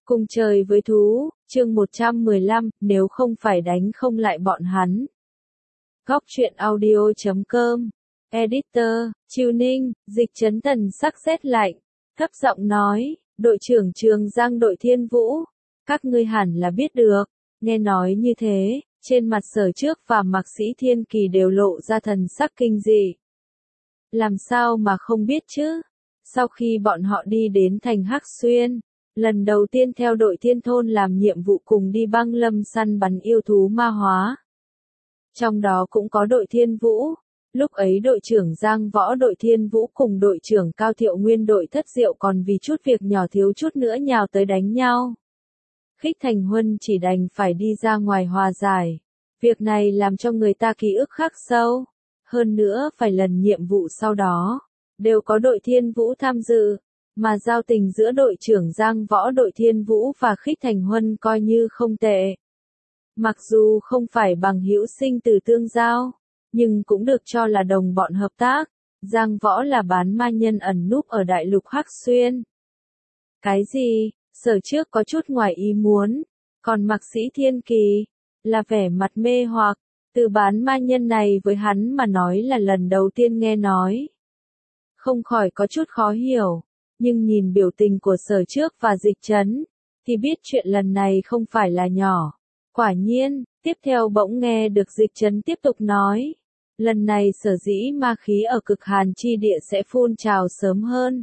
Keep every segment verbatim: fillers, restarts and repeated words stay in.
Cùng trời với thú, chương một trăm mười lăm, nếu không phải đánh không lại bọn hắn. Góc truyện audio chấm com, Editor, Chiêu Ninh, Dịch Chấn Thần sắc rét lạnh, thấp giọng nói, đội trưởng Trường Giang đội Thiên Vũ, các ngươi hẳn là biết được, nghe nói như thế, trên mặt Sở Trước và Mạc Sĩ Thiên Kỳ đều lộ ra thần sắc kinh dị. Làm sao mà không biết chứ? Sau khi bọn họ đi đến thành Hắc Xuyên, lần đầu tiên theo đội Thiên Thôn làm nhiệm vụ cùng đi băng lâm săn bắn yêu thú ma hóa. Trong đó cũng có đội Thiên Vũ, lúc ấy đội trưởng Giang Võ đội Thiên Vũ cùng đội trưởng Cao Thiệu Nguyên đội Thất Diệu còn vì chút việc nhỏ thiếu chút nữa nhào tới đánh nhau. Khích Thành Huân chỉ đành phải đi ra ngoài hòa giải. Việc này làm cho người ta ký ức khắc sâu. Hơn nữa phải lần nhiệm vụ sau đó, đều có đội Thiên Vũ tham dự, mà giao tình giữa đội trưởng Giang Võ đội Thiên Vũ và Khích Thành Huân coi như không tệ. Mặc dù không phải bằng hữu sinh từ tương giao, nhưng cũng được cho là đồng bọn hợp tác. Giang Võ là bán ma nhân ẩn núp ở đại lục Hắc Xuyên. Cái gì? Sở Trước có chút ngoài ý muốn, còn Mạc Sĩ Thiên Kỳ là vẻ mặt mê hoặc. Từ bán ma nhân này với hắn mà nói là lần đầu tiên nghe nói. Không khỏi có chút khó hiểu, nhưng nhìn biểu tình của Sở Trước và Dịch Chấn, thì biết chuyện lần này không phải là nhỏ. Quả nhiên, tiếp theo bỗng nghe được Dịch Chấn tiếp tục nói. Lần này sở dĩ ma khí ở cực hàn chi địa sẽ phun trào sớm hơn.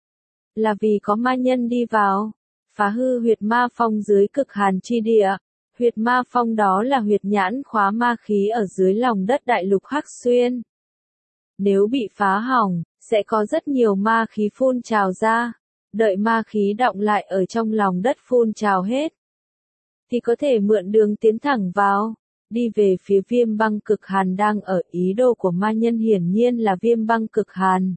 Là vì có ma nhân đi vào, phá hư huyệt ma phong dưới cực hàn chi địa. Huyệt ma phong đó là huyệt nhãn khóa ma khí ở dưới lòng đất đại lục Hắc Xuyên. Nếu bị phá hỏng, sẽ có rất nhiều ma khí phun trào ra. Đợi ma khí đọng lại ở trong lòng đất phun trào hết, thì có thể mượn đường tiến thẳng vào, đi về phía viêm băng cực hàn đang ở. Ý đồ của ma nhân hiển nhiên là viêm băng cực hàn.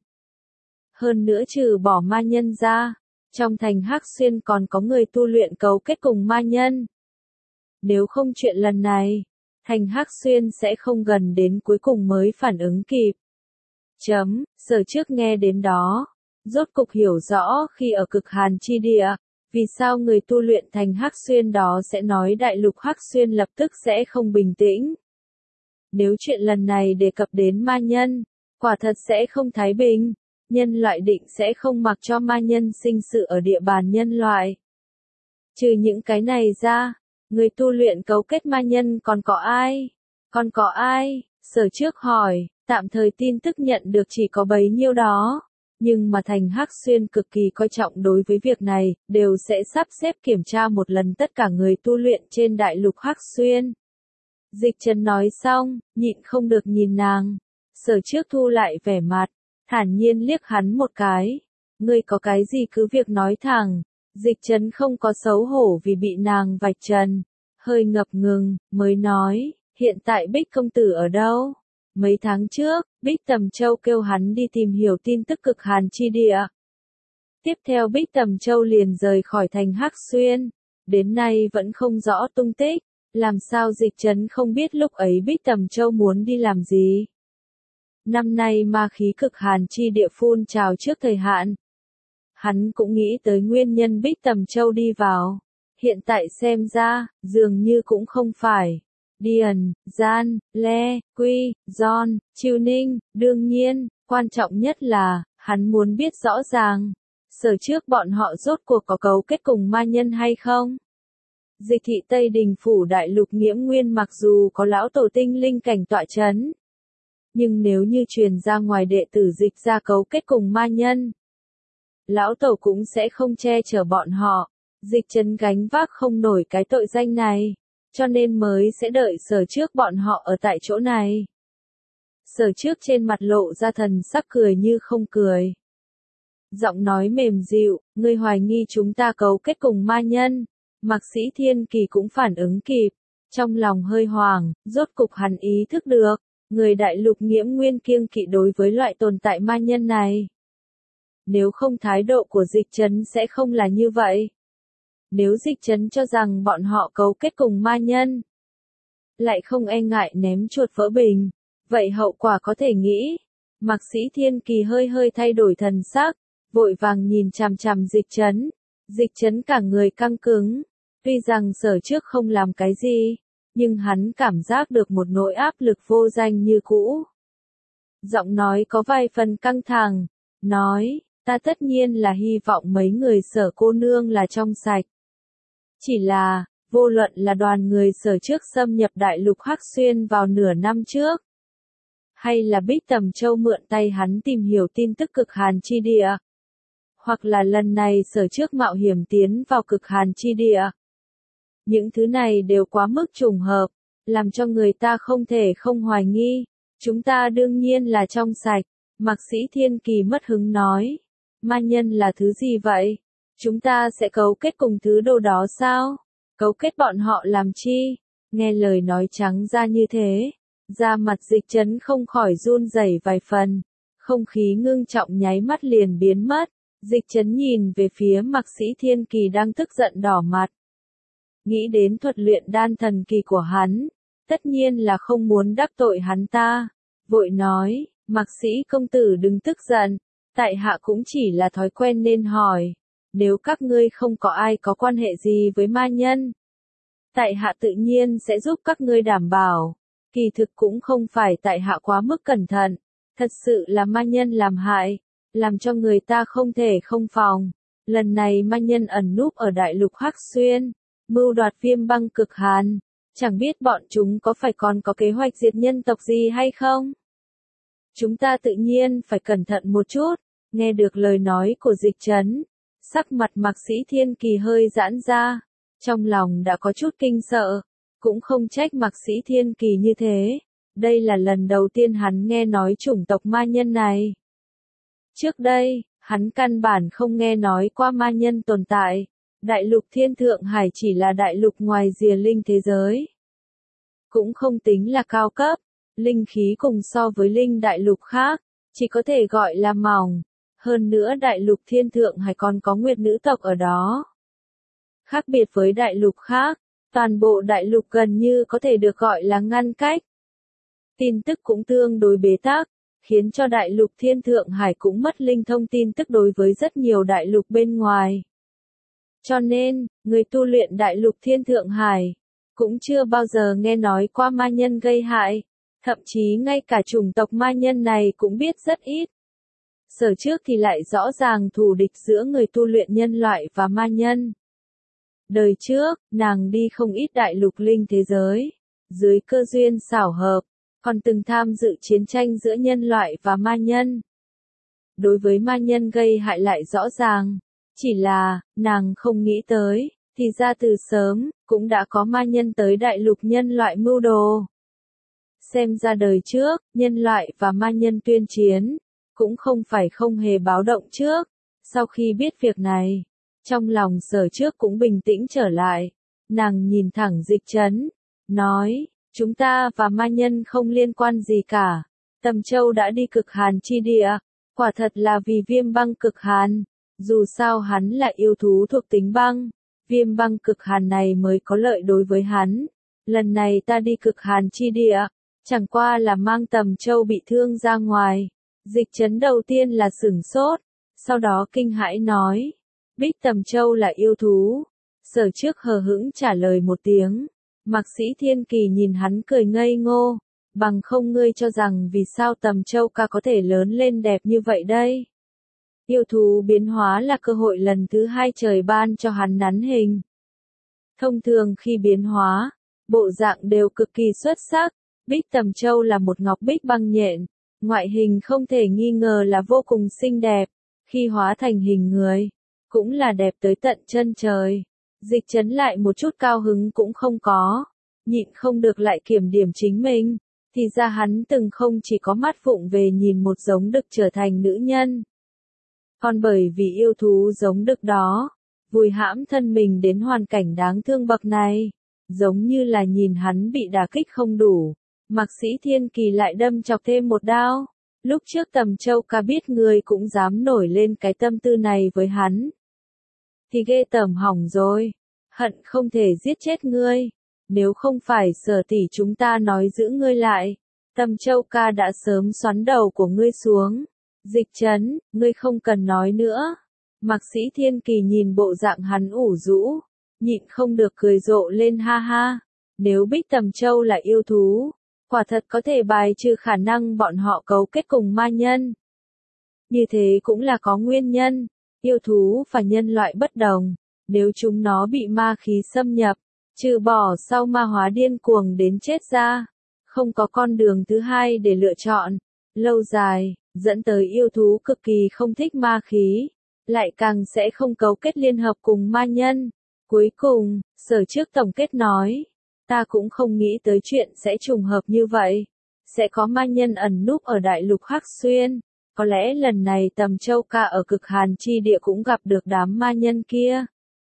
Hơn nữa trừ bỏ ma nhân ra, trong thành Hắc Xuyên còn có người tu luyện cấu kết cùng ma nhân. Nếu không chuyện lần này, thành Hắc Xuyên sẽ không gần đến cuối cùng mới phản ứng kịp. Chấm, Sở Trước nghe đến đó, rốt cục hiểu rõ khi ở cực hàn chi địa, vì sao người tu luyện thành Hắc Xuyên đó sẽ nói đại lục Hắc Xuyên lập tức sẽ không bình tĩnh. Nếu chuyện lần này đề cập đến ma nhân, quả thật sẽ không thái bình, nhân loại định sẽ không mặc cho ma nhân sinh sự ở địa bàn nhân loại. Trừ những cái này ra, người tu luyện cấu kết ma nhân còn có ai? Còn có ai? Sở Trước hỏi, tạm thời tin tức nhận được chỉ có bấy nhiêu đó. Nhưng mà thành Hắc Xuyên cực kỳ coi trọng đối với việc này, đều sẽ sắp xếp kiểm tra một lần tất cả người tu luyện trên đại lục Hắc Xuyên. Dịch Trần nói xong, nhịn không được nhìn nàng. Sở Trước thu lại vẻ mặt, thản nhiên liếc hắn một cái. Ngươi có cái gì cứ việc nói thẳng. Dịch Trần không có xấu hổ vì bị nàng vạch trần. Hơi ngập ngừng, mới nói, hiện tại Bích công tử ở đâu? Mấy tháng trước, Bích Tầm Châu kêu hắn đi tìm hiểu tin tức cực hàn chi địa. Tiếp theo Bích Tầm Châu liền rời khỏi thành Hắc Xuyên. Đến nay vẫn không rõ tung tích. Làm sao Dịch Trấn không biết lúc ấy Bích Tầm Châu muốn đi làm gì? Năm nay ma khí cực hàn chi địa phun trào trước thời hạn. Hắn cũng nghĩ tới nguyên nhân Bích Tầm Châu đi vào. Hiện tại xem ra, dường như cũng không phải. Điền, Gian, Le, Quy, John, Chiêu Ninh, đương nhiên, quan trọng nhất là, hắn muốn biết rõ ràng, Sở Trước bọn họ rốt cuộc có cấu kết cùng ma nhân hay không? Dịch thị Tây Đình phủ đại lục Nghiễm Nguyên mặc dù có lão tổ tinh linh cảnh tọa chấn, nhưng nếu như truyền ra ngoài đệ tử Dịch ra cấu kết cùng ma nhân, lão tổ cũng sẽ không che chở bọn họ. Dịch Trấn gánh vác không nổi cái tội danh này, cho nên mới sẽ đợi Sở Trước bọn họ ở tại chỗ này. Sở Trước trên mặt lộ ra thần sắc cười như không cười. Giọng nói mềm dịu, ngươi hoài nghi chúng ta cấu kết cùng ma nhân. Mạc Sĩ Thiên Kỳ cũng phản ứng kịp, trong lòng hơi hoảng, rốt cục hắn ý thức được, người đại lục Nghiễm Nguyên kiêng kỵ đối với loại tồn tại ma nhân này. Nếu không thái độ của Dịch Trấn sẽ không là như vậy. Nếu Dịch Trấn cho rằng bọn họ cấu kết cùng ma nhân, lại không e ngại ném chuột vỡ bình, vậy hậu quả có thể nghĩ. Mạc Sĩ Thiên Kỳ hơi hơi thay đổi thần sắc, vội vàng nhìn chằm chằm Dịch Trấn. Dịch Trấn cả người căng cứng, tuy rằng Sở Trước không làm cái gì, nhưng hắn cảm giác được một nỗi áp lực vô danh như cũ. Giọng nói có vài phần căng thẳng, nói, ta tất nhiên là hy vọng mấy người Sở cô nương là trong sạch. Chỉ là, vô luận là đoàn người Sở Trước xâm nhập đại lục Hắc Xuyên vào nửa năm trước, hay là Bích Tầm Châu mượn tay hắn tìm hiểu tin tức cực hàn chi địa, hoặc là lần này Sở Trước mạo hiểm tiến vào cực hàn chi địa. Những thứ này đều quá mức trùng hợp, làm cho người ta không thể không hoài nghi. Chúng ta đương nhiên là trong sạch, Mạc Sĩ Thiên Kỳ mất hứng nói. Ma nhân là thứ gì vậy? Chúng ta sẽ cấu kết cùng thứ đồ đó sao? Cấu kết bọn họ làm chi? Nghe lời nói trắng ra như thế, da mặt Dịch Trấn không khỏi run rẩy vài phần, không khí ngưng trọng nháy mắt liền biến mất. Dịch Trấn nhìn về phía Mạc Sĩ Thiên Kỳ đang tức giận đỏ mặt. Nghĩ đến thuật luyện đan thần kỳ của hắn, tất nhiên là không muốn đắc tội hắn ta. Vội nói, Mạc Sĩ công tử đừng tức giận, tại hạ cũng chỉ là thói quen nên hỏi. Nếu các ngươi không có ai có quan hệ gì với ma nhân, tại hạ tự nhiên sẽ giúp các ngươi đảm bảo. Kỳ thực cũng không phải tại hạ quá mức cẩn thận, thật sự là ma nhân làm hại, làm cho người ta không thể không phòng. Lần này ma nhân ẩn núp ở đại lục Hắc Xuyên, mưu đoạt viêm băng cực hàn, chẳng biết bọn chúng có phải còn có kế hoạch diệt nhân tộc gì hay không? Chúng ta tự nhiên phải cẩn thận một chút. Nghe được lời nói của Dịch Trấn, sắc mặt Mạc Sĩ Thiên Kỳ hơi giãn ra, trong lòng đã có chút kinh sợ, cũng không trách Mạc Sĩ Thiên Kỳ như thế. Đây là lần đầu tiên hắn nghe nói chủng tộc ma nhân này. Trước đây, hắn căn bản không nghe nói qua ma nhân tồn tại. Đại lục Thiên Thượng Hải chỉ là đại lục ngoài rìa linh thế giới. Cũng không tính là cao cấp, linh khí cùng so với linh đại lục khác, chỉ có thể gọi là mỏng. Hơn nữa đại lục Thiên Thượng Hải còn có nguyệt nữ tộc ở đó. Khác biệt với đại lục khác, toàn bộ đại lục gần như có thể được gọi là ngăn cách. Tin tức cũng tương đối bế tắc, khiến cho đại lục Thiên Thượng Hải cũng mất linh thông tin tức đối với rất nhiều đại lục bên ngoài. Cho nên, người tu luyện đại lục Thiên Thượng Hải, cũng chưa bao giờ nghe nói qua ma nhân gây hại, thậm chí ngay cả chủng tộc ma nhân này cũng biết rất ít. Sở Trước thì lại rõ ràng thù địch giữa người tu luyện nhân loại và ma nhân. Đời trước, nàng đi không ít đại lục linh thế giới, dưới cơ duyên xảo hợp, còn từng tham dự chiến tranh giữa nhân loại và ma nhân. Đối với ma nhân gây hại lại rõ ràng, chỉ là, nàng không nghĩ tới, thì ra từ sớm, cũng đã có ma nhân tới đại lục nhân loại mưu đồ. Xem ra đời trước, nhân loại và ma nhân tuyên chiến, cũng không phải không hề báo động trước. Sau khi biết việc này, trong lòng Sở Trước cũng bình tĩnh trở lại. Nàng nhìn thẳng Dịch Trấn, nói, chúng ta và ma nhân không liên quan gì cả. Tầm Châu đã đi cực hàn chi địa, quả thật là vì viêm băng cực hàn. Dù sao hắn là yêu thú thuộc tính băng, viêm băng cực hàn này mới có lợi đối với hắn. Lần này ta đi cực hàn chi địa, chẳng qua là mang Tầm Châu bị thương ra ngoài. Dịch Trấn đầu tiên là sửng sốt, sau đó kinh hãi nói, Bích Tầm Châu là yêu thú. Sở Trước hờ hững trả lời một tiếng. Mạc Sĩ Thiên Kỳ nhìn hắn cười ngây ngô, bằng không ngươi cho rằng vì sao Tầm Châu ca có thể lớn lên đẹp như vậy đây? Yêu thú biến hóa là cơ hội lần thứ hai trời ban cho hắn nắn hình. Thông thường khi biến hóa, bộ dạng đều cực kỳ xuất sắc. Bích Tầm Châu là một ngọc bích băng nhện, ngoại hình không thể nghi ngờ là vô cùng xinh đẹp. Khi hóa thành hình người, cũng là đẹp tới tận chân trời. Dịch Trấn lại một chút cao hứng cũng không có, nhịn không được lại kiểm điểm chính mình. Thì ra hắn từng không chỉ có mắt vụng về nhìn một giống đực trở thành nữ nhân, còn bởi vì yêu thú giống đực đó, vùi hãm thân mình đến hoàn cảnh đáng thương bậc này. Giống như là nhìn hắn bị đả kích không đủ, Mạc Sĩ Thiên Kỳ lại đâm chọc thêm một đao. Lúc trước Tầm Châu ca biết người cũng dám nổi lên cái tâm tư này với hắn, thì ghê tởm hỏng rồi, hận không thể giết chết ngươi. Nếu không phải Sở tỷ chúng ta nói giữ ngươi lại, Tầm Châu ca đã sớm xoắn đầu của ngươi xuống. Dịch Trấn, ngươi không cần nói nữa. Mạc Sĩ Thiên Kỳ nhìn bộ dạng hắn ủ rũ, nhịn không được cười rộ lên ha ha. Nếu Bích Tầm Châu là yêu thú, quả thật có thể bài trừ khả năng bọn họ cấu kết cùng ma nhân. Như thế cũng là có nguyên nhân, yêu thú và nhân loại bất đồng, nếu chúng nó bị ma khí xâm nhập, trừ bỏ sau ma hóa điên cuồng đến chết ra, không có con đường thứ hai để lựa chọn, lâu dài, dẫn tới yêu thú cực kỳ không thích ma khí, lại càng sẽ không cấu kết liên hợp cùng ma nhân. Cuối cùng, Sở Trước tổng kết nói, ta cũng không nghĩ tới chuyện sẽ trùng hợp như vậy, sẽ có ma nhân ẩn núp ở đại lục Hắc Xuyên, có lẽ lần này Tầm Châu ca ở cực hàn chi địa cũng gặp được đám ma nhân kia.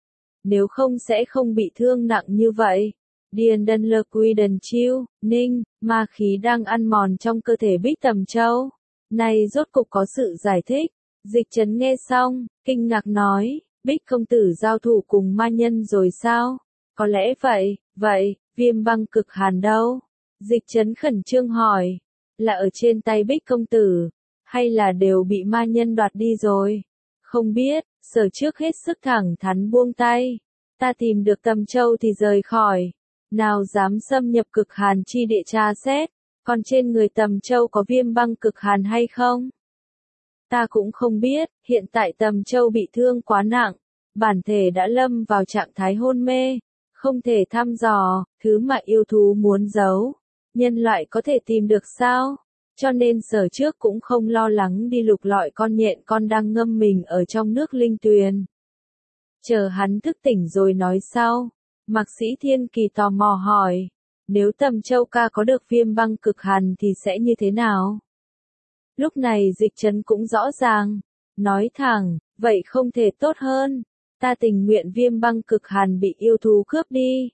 Nếu không sẽ không bị thương nặng như vậy. Điền Đần Lơ Quy Đần Chiêu, Ninh, ma khí đang ăn mòn trong cơ thể Bích Tầm Châu. Này rốt cục có sự giải thích. Dịch Trấn nghe xong, kinh ngạc nói, Bích công tử giao thủ cùng ma nhân rồi sao? Có lẽ vậy, vậy, Viêm Băng Cực Hàn đâu? Dịch Trấn khẩn trương hỏi, là ở trên tay Bích công tử, hay là đều bị ma nhân đoạt đi rồi? Không biết, Sở Trước hết sức thẳng thắn buông tay. Ta tìm được Tầm Châu thì rời khỏi. Nào dám xâm nhập cực hàn chi địa tra xét, còn trên người Tầm Châu có viêm băng cực hàn hay không? Ta cũng không biết, hiện tại Tầm Châu bị thương quá nặng, bản thể đã lâm vào trạng thái hôn mê, không thể thăm dò, thứ mà yêu thú muốn giấu, nhân loại có thể tìm được sao? Cho nên Sở Trước cũng không lo lắng đi lục lọi con nhện con đang ngâm mình ở trong nước linh tuyền. Chờ hắn thức tỉnh rồi nói sau. Mạc Sĩ Thiên Kỳ tò mò hỏi, nếu Tầm Châu ca có được viêm băng cực hàn thì sẽ như thế nào? Lúc này Dịch Trấn cũng rõ ràng, nói thẳng, vậy không thể tốt hơn, ta tình nguyện viêm băng cực hàn bị yêu thú cướp đi.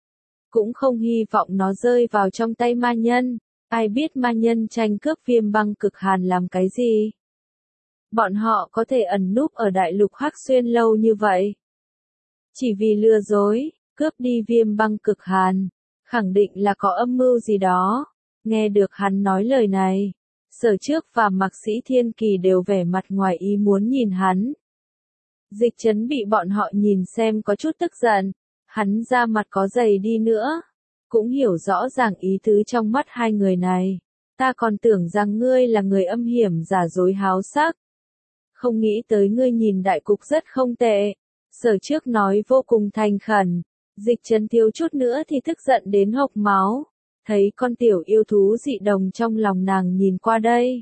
Cũng không hy vọng nó rơi vào trong tay ma nhân, ai biết ma nhân tranh cướp viêm băng cực hàn làm cái gì? Bọn họ có thể ẩn núp ở đại lục Hắc Xuyên lâu như vậy. Chỉ vì lừa dối, cướp đi viêm băng cực hàn, khẳng định là có âm mưu gì đó. Nghe được hắn nói lời này, Sở Trước và Mạc Sĩ Thiên Kỳ đều vẻ mặt ngoài ý muốn nhìn hắn. Dịch Trấn bị bọn họ nhìn xem có chút tức giận, hắn ra mặt có dày đi nữa, cũng hiểu rõ ràng ý tứ trong mắt hai người này. Ta còn tưởng rằng ngươi là người âm hiểm giả dối háo sắc. Không nghĩ tới ngươi nhìn đại cục rất không tệ. Sở Trước nói vô cùng thành khẩn. Dịch Trấn thiếu chút nữa thì tức giận đến hộc máu. Thấy con tiểu yêu thú dị đồng trong lòng nàng nhìn qua đây,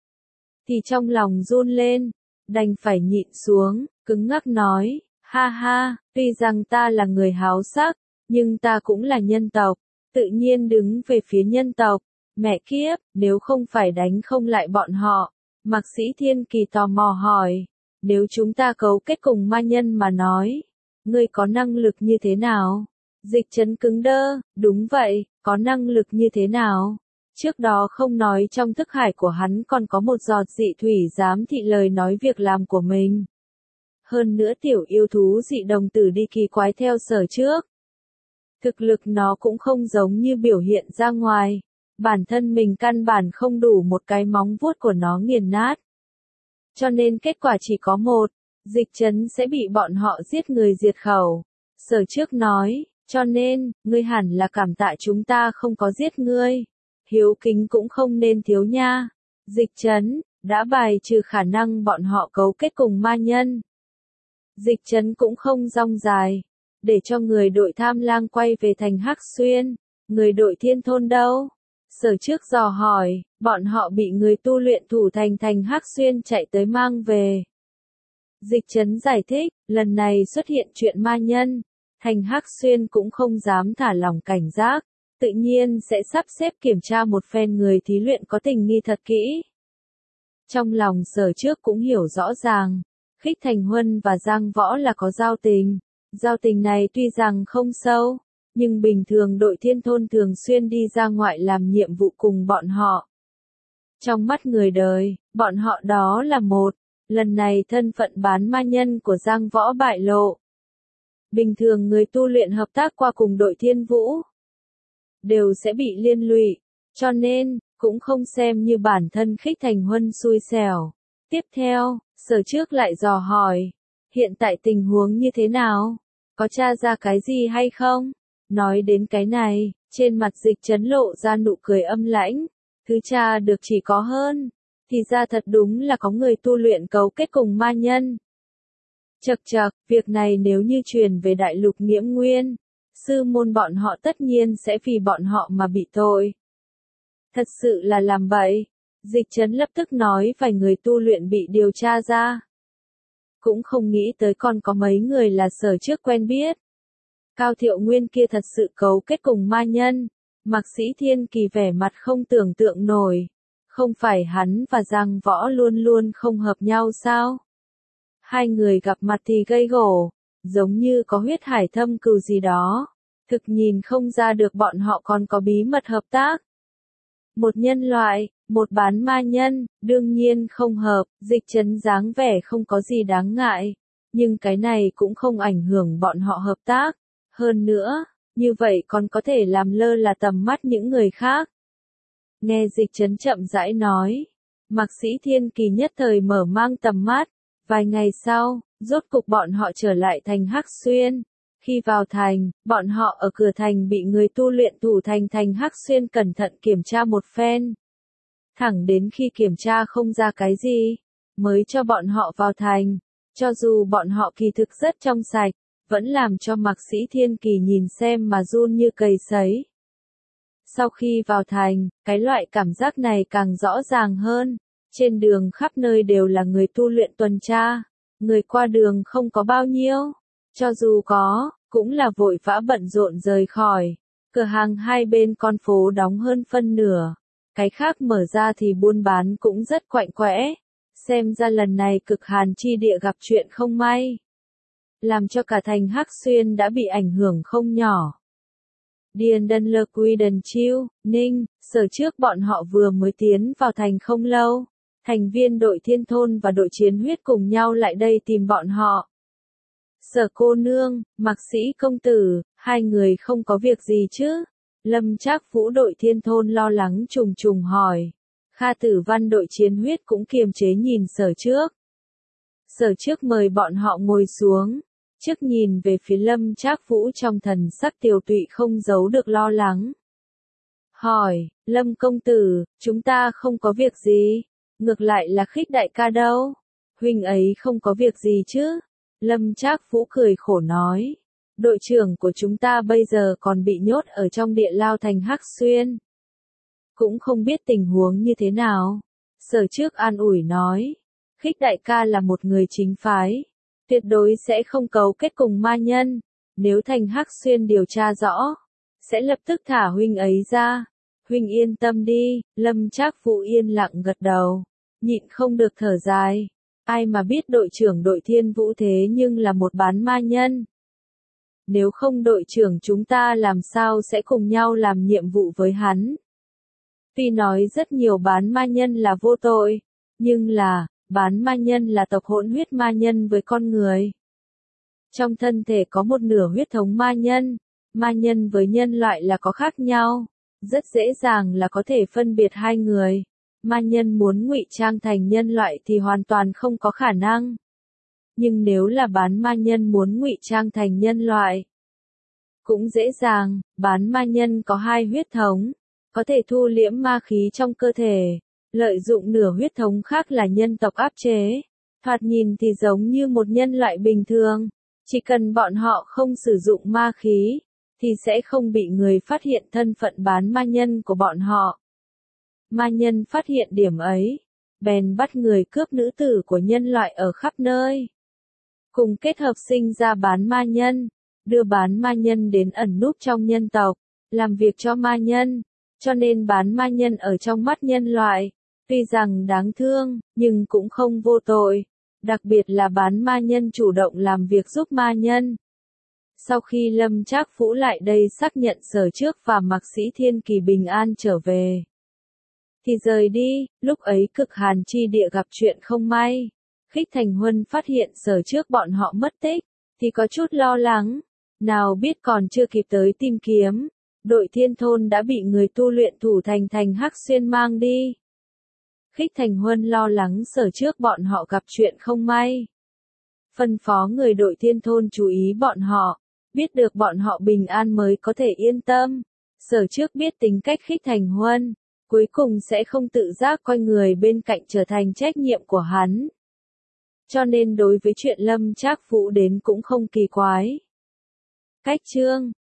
thì trong lòng run lên, đành phải nhịn xuống, cứng ngắc nói, ha ha, tuy rằng ta là người háo sắc, nhưng ta cũng là nhân tộc, tự nhiên đứng về phía nhân tộc. Mẹ kiếp, nếu không phải đánh không lại bọn họ. Mạc Sĩ Thiên Kỳ tò mò hỏi, nếu chúng ta cấu kết cùng ma nhân mà nói, ngươi có năng lực như thế nào? Dịch Trấn cứng đơ, đúng vậy, có năng lực như thế nào? Trước đó không nói trong thức hải của hắn còn có một giọt dị thủy giám thị lời nói việc làm của mình. Hơn nữa tiểu yêu thú dị đồng tử đi kỳ quái theo Sở Trước. Thực lực nó cũng không giống như biểu hiện ra ngoài. Bản thân mình căn bản không đủ một cái móng vuốt của nó nghiền nát. Cho nên kết quả chỉ có một, Dịch Trấn sẽ bị bọn họ giết người diệt khẩu. Sở Trước nói, cho nên, ngươi hẳn là cảm tạ chúng ta không có giết ngươi. Hiếu kính cũng không nên thiếu nha. Dịch Trấn, đã bài trừ khả năng bọn họ cấu kết cùng ma nhân. Dịch Trấn cũng không rong dài, để cho người đội Tham Lang quay về thành Hắc Xuyên. Người đội Thiên Thôn đâu? Sở Trước dò hỏi, bọn họ bị người tu luyện thủ thành thành Hắc Xuyên chạy tới mang về. Dịch Trấn giải thích, lần này xuất hiện chuyện ma nhân, thành Hắc Xuyên cũng không dám thả lỏng cảnh giác, tự nhiên sẽ sắp xếp kiểm tra một phen người thí luyện có tình nghi thật kỹ. Trong lòng Sở Trước cũng hiểu rõ ràng, Khích Thành Huân và Giang Võ là có giao tình, giao tình này tuy rằng không sâu, nhưng bình thường đội Thiên Thôn thường xuyên đi ra ngoại làm nhiệm vụ cùng bọn họ. Trong mắt người đời, bọn họ đó là một, lần này thân phận bán ma nhân của Giang Võ bại lộ. Bình thường người tu luyện hợp tác qua cùng đội Thiên Vũ, đều sẽ bị liên lụy, cho nên, cũng không xem như bản thân Khích Thành Huân xui xẻo. Tiếp theo, Sở Trước lại dò hỏi, Hiện tại tình huống như thế nào? Có tra ra cái gì hay không? Nói đến cái này, trên mặt Dịch Trấn lộ ra nụ cười âm lãnh. Thứ tra được chỉ có hơn. Thì ra thật đúng là có người tu luyện cấu kết cùng ma nhân. Chậc chậc, việc này nếu như truyền về đại lục Nghiễm Nguyên, sư môn bọn họ tất nhiên sẽ vì bọn họ mà bị tội. Thật sự là làm bậy. Dịch Trấn lập tức nói vài người tu luyện bị điều tra ra. Cũng không nghĩ tới còn có mấy người là sở trước quen biết. Cao Thiệu Nguyên kia thật sự cấu kết cùng ma nhân. Mạc Sĩ Thiên Kỳ vẻ mặt không tưởng tượng nổi. Không phải hắn và Giang Võ luôn luôn không hợp nhau sao? Hai người gặp mặt thì gây gổ, giống như có huyết hải thâm cừu gì đó. Thực nhìn không ra được bọn họ còn có bí mật hợp tác. Một nhân loại, một bán ma nhân, đương nhiên không hợp, Dịch Trấn dáng vẻ không có gì đáng ngại. Nhưng cái này cũng không ảnh hưởng bọn họ hợp tác. Hơn nữa, như vậy còn có thể làm lơ là tầm mắt những người khác. Nghe Dịch Trấn chậm rãi nói, Mạc Sĩ Thiên Kỳ nhất thời mở mang tầm mắt. Vài ngày sau, rốt cục bọn họ trở lại thành Hắc Xuyên. Khi vào thành, bọn họ ở cửa thành bị người tu luyện thủ thành thành Hắc Xuyên cẩn thận kiểm tra một phen. Thẳng đến khi kiểm tra không ra cái gì, mới cho bọn họ vào thành. Cho dù bọn họ kỳ thực rất trong sạch, vẫn làm cho Mạc Sĩ Thiên Kỳ nhìn xem mà run như cầy sấy. Sau khi vào thành, cái loại cảm giác này càng rõ ràng hơn. Trên đường khắp nơi đều là người tu luyện tuần tra. Người qua đường không có bao nhiêu. Cho dù có, cũng là vội vã bận rộn rời khỏi. Cửa hàng hai bên con phố đóng hơn phân nửa. Cái khác mở ra thì buôn bán cũng rất quạnh quẽ. Xem ra lần này cực hàn chi địa gặp chuyện không may. Làm cho cả thành Hắc Xuyên đã bị ảnh hưởng không nhỏ. Điền Đần Lơ Quy Đần Chiêu, Ninh, sở trước bọn họ vừa mới tiến vào thành không lâu. Thành viên đội Thiên Thôn và đội Chiến Huyết cùng nhau lại đây tìm bọn họ. Sở cô nương, Mạc Sĩ công tử, hai người không có việc gì chứ? Lâm Trác Vũ đội Thiên Thôn lo lắng trùng trùng hỏi. Kha Tử Văn đội Chiến Huyết cũng kiềm chế nhìn sở trước. Sở trước mời bọn họ ngồi xuống. Trước nhìn về phía Lâm Trác Vũ trong thần sắc tiều tụy không giấu được lo lắng. Hỏi, Lâm công tử, chúng ta không có việc gì. Ngược lại là Khích đại ca đâu? Huynh ấy không có việc gì chứ? Lâm Trác Vũ cười khổ nói. Đội trưởng của chúng ta bây giờ còn bị nhốt ở trong địa lao thành Hắc Xuyên. Cũng không biết tình huống như thế nào. Sở trước an ủi nói. Khích đại ca là một người chính phái. Tuyệt đối sẽ không cấu kết cùng ma nhân. Nếu thành Hắc Xuyên điều tra rõ, sẽ lập tức thả huynh ấy ra. Huynh yên tâm đi, Lâm Trác Vũ yên lặng gật đầu. Nhịn không được thở dài. Ai mà biết đội trưởng đội Thiên Vũ thế nhưng là một bán ma nhân. Nếu không đội trưởng chúng ta làm sao sẽ cùng nhau làm nhiệm vụ với hắn. Tuy nói rất nhiều bán ma nhân là vô tội, nhưng là, bán ma nhân là tộc hỗn huyết ma nhân với con người. Trong thân thể có một nửa huyết thống ma nhân, ma nhân với nhân loại là có khác nhau, rất dễ dàng là có thể phân biệt hai người. Ma nhân muốn ngụy trang thành nhân loại thì hoàn toàn không có khả năng. Nhưng nếu là bán ma nhân muốn ngụy trang thành nhân loại, cũng dễ dàng, bán ma nhân có hai huyết thống, có thể thu liễm ma khí trong cơ thể, lợi dụng nửa huyết thống khác là nhân tộc áp chế, thoạt nhìn thì giống như một nhân loại bình thường, chỉ cần bọn họ không sử dụng ma khí, thì sẽ không bị người phát hiện thân phận bán ma nhân của bọn họ. Ma nhân phát hiện điểm ấy, bèn bắt người cướp nữ tử của nhân loại ở khắp nơi. Cùng kết hợp sinh ra bán ma nhân, đưa bán ma nhân đến ẩn núp trong nhân tộc, làm việc cho ma nhân, cho nên bán ma nhân ở trong mắt nhân loại, tuy rằng đáng thương, nhưng cũng không vô tội, đặc biệt là bán ma nhân chủ động làm việc giúp ma nhân. Sau khi Lâm Trác Vũ lại đây xác nhận sở trước và Mạc Sĩ Thiên Kỳ bình an trở về, thì rời đi, lúc ấy cực hàn chi địa gặp chuyện không may. Khích Thành Huân phát hiện sở trước bọn họ mất tích, thì có chút lo lắng, nào biết còn chưa kịp tới tìm kiếm, đội Thiên Thôn đã bị người tu luyện thủ thành thành Hắc Xuyên mang đi. Khích Thành Huân lo lắng sở trước bọn họ gặp chuyện không may. phân phó người đội thiên thôn chú ý bọn họ, biết được bọn họ bình an mới có thể yên tâm. Sở trước biết tính cách Khích Thành Huân, cuối cùng sẽ không tự giác coi người bên cạnh trở thành trách nhiệm của hắn. Cho nên đối với chuyện Lâm Trác Vũ đến cũng không kỳ quái. Cách chương